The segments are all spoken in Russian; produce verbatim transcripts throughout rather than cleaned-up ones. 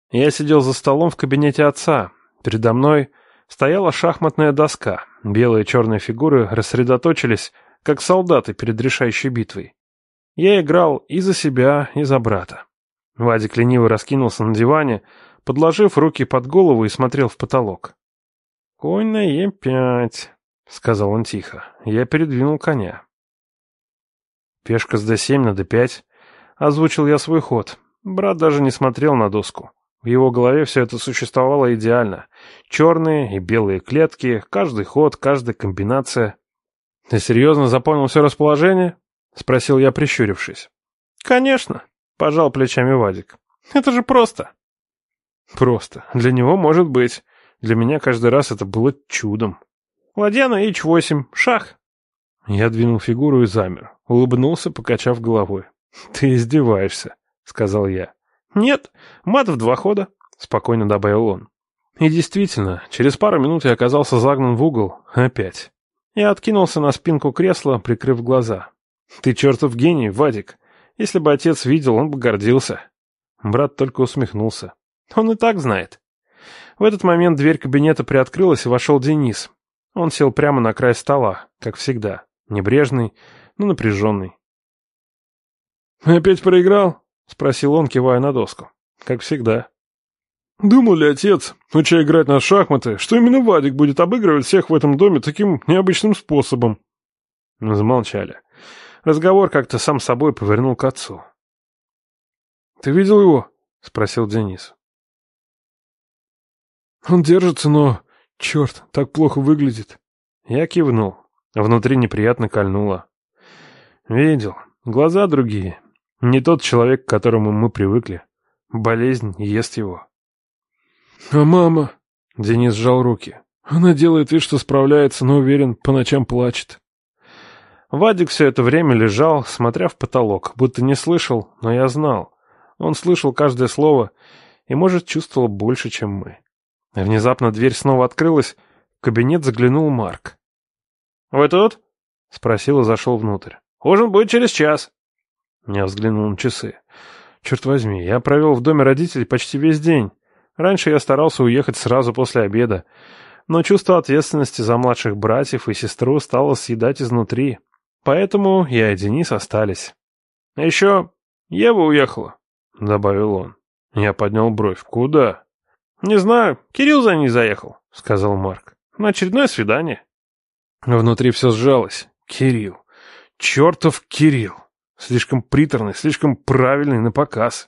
Я сидел за столом в кабинете отца. Передо мной стояла шахматная доска. Белые и черные фигуры рассредоточились, как солдаты перед решающей битвой. Я играл и за себя, и за брата. Вадик лениво раскинулся на диване, подложив руки под голову и смотрел в потолок. «Конь на е пять», — сказал он тихо. Я передвинул коня. «Пешка с дэ семь на дэ пять», — озвучил я свой ход. Брат даже не смотрел на доску. В его голове все это существовало идеально. Черные и белые клетки, каждый ход, каждая комбинация. «Ты серьезно запомнил все расположение?» — спросил я, прищурившись. «Конечно», — пожал плечами Вадик. «Это же просто». «Просто. Для него может быть. Для меня каждый раз это было чудом». «Ладья на эйч восемь. Шах». Я двинул фигуру и замер. Улыбнулся, покачав головой. «Ты издеваешься», — сказал я. «Нет, мат в два хода», — спокойно добавил он. И действительно, через пару минут я оказался загнан в угол. Опять. Я откинулся на спинку кресла, прикрыв глаза. «Ты чертов гений, Вадик. Если бы отец видел, он бы гордился». Брат только усмехнулся. «Он и так знает». В этот момент дверь кабинета приоткрылась, и вошел Денис. Он сел прямо на край стола, как всегда. Небрежный, но напряженный. «Опять проиграл?» — спросил он, кивая на доску. «Как всегда». «Думал ли отец, уча играть на шахматы, что именно Вадик будет обыгрывать всех в этом доме таким необычным способом?» Замолчали. Разговор как-то сам собой повернул к отцу. «Ты видел его?» — спросил Денис. «Он держится, но... Черт, так плохо выглядит». Я кивнул. Внутри неприятно кольнуло. «Видел. Глаза другие. Не тот человек, к которому мы привыкли. Болезнь ест его». «А мама?» — Денис сжал руки. «Она делает вид, что справляется, но, уверен, по ночам плачет». Вадик все это время лежал, смотря в потолок, будто не слышал, но я знал. Он слышал каждое слово и, может, чувствовал больше, чем мы. Внезапно дверь снова открылась, в кабинет заглянул Марк. «Вы тут?» — спросил и зашел внутрь. «Ужин будет через час». Я взглянул на часы. Черт возьми, я провел в доме родителей почти весь день. Раньше я старался уехать сразу после обеда, но чувство ответственности за младших братьев и сестру стало съедать изнутри. Поэтому я и Денис остались. «А еще Ева уехала», — добавил он. Я поднял бровь. «Куда?» «Не знаю. Кирилл за ней заехал», — сказал Марк. «На очередное свидание». Внутри все сжалось. Кирилл. Чертов Кирилл. Слишком приторный, слишком правильный напоказ.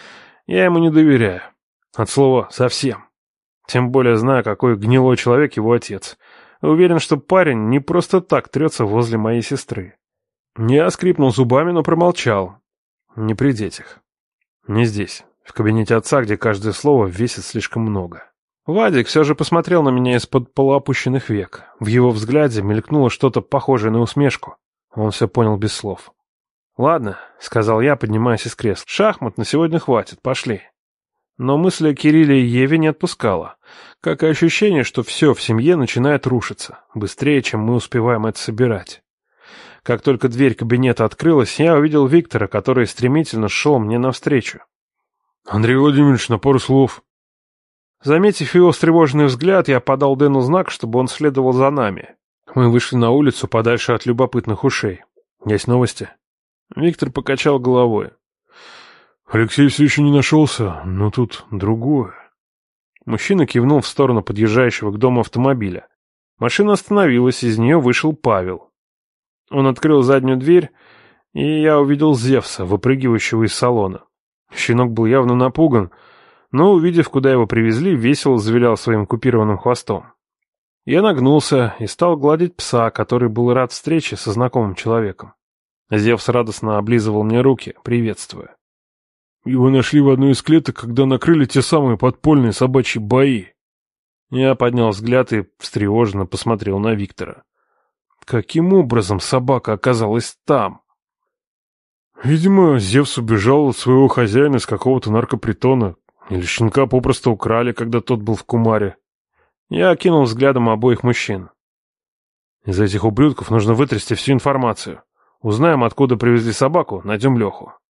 Я ему не доверяю. От слова «совсем». Тем более знаю, какой гнилой человек его отец. Уверен, что парень не просто так трется возле моей сестры. Я скрипнул зубами, но промолчал. Не при детях. Не здесь. В кабинете отца, где каждое слово весит слишком много. Вадик все же посмотрел на меня из-под полуопущенных век. В его взгляде мелькнуло что-то похожее на усмешку. Он все понял без слов. «Ладно», — сказал я, поднимаясь из кресла. «Шахмат на сегодня хватит, пошли». Но мысль о Кирилле и Еве не отпускала. Как и ощущение, что все в семье начинает рушиться. Быстрее, чем мы успеваем это собирать. Как только дверь кабинета открылась, я увидел Виктора, который стремительно шел мне навстречу. «Андрей Владимирович, на пару слов». Заметив его встревоженный взгляд, я подал Дэну знак, чтобы он следовал за нами. Мы вышли на улицу подальше от любопытных ушей. «Есть новости?» Виктор покачал головой. «Алексей все еще не нашелся, но тут другое». Мужчина кивнул в сторону подъезжающего к дому автомобиля. Машина остановилась, из нее вышел Павел. Он открыл заднюю дверь, и я увидел Зевса, выпрыгивающего из салона. Щенок был явно напуган, но, увидев, куда его привезли, весело завилял своим купированным хвостом. Я нагнулся и стал гладить пса, который был рад встрече со знакомым человеком. Зевс радостно облизывал мне руки, приветствуя. «Его нашли в одной из клеток, когда накрыли те самые подпольные собачьи бои». Я поднял взгляд и встревоженно посмотрел на Виктора. Каким образом собака оказалась там? Видимо, Зевс убежал от своего хозяина из какого-то наркопритона, или щенка попросту украли, когда тот был в Кумаре. Я окинул взглядом обоих мужчин. Из этих ублюдков нужно вытрясти всю информацию. Узнаем, откуда привезли собаку, найдем Леху.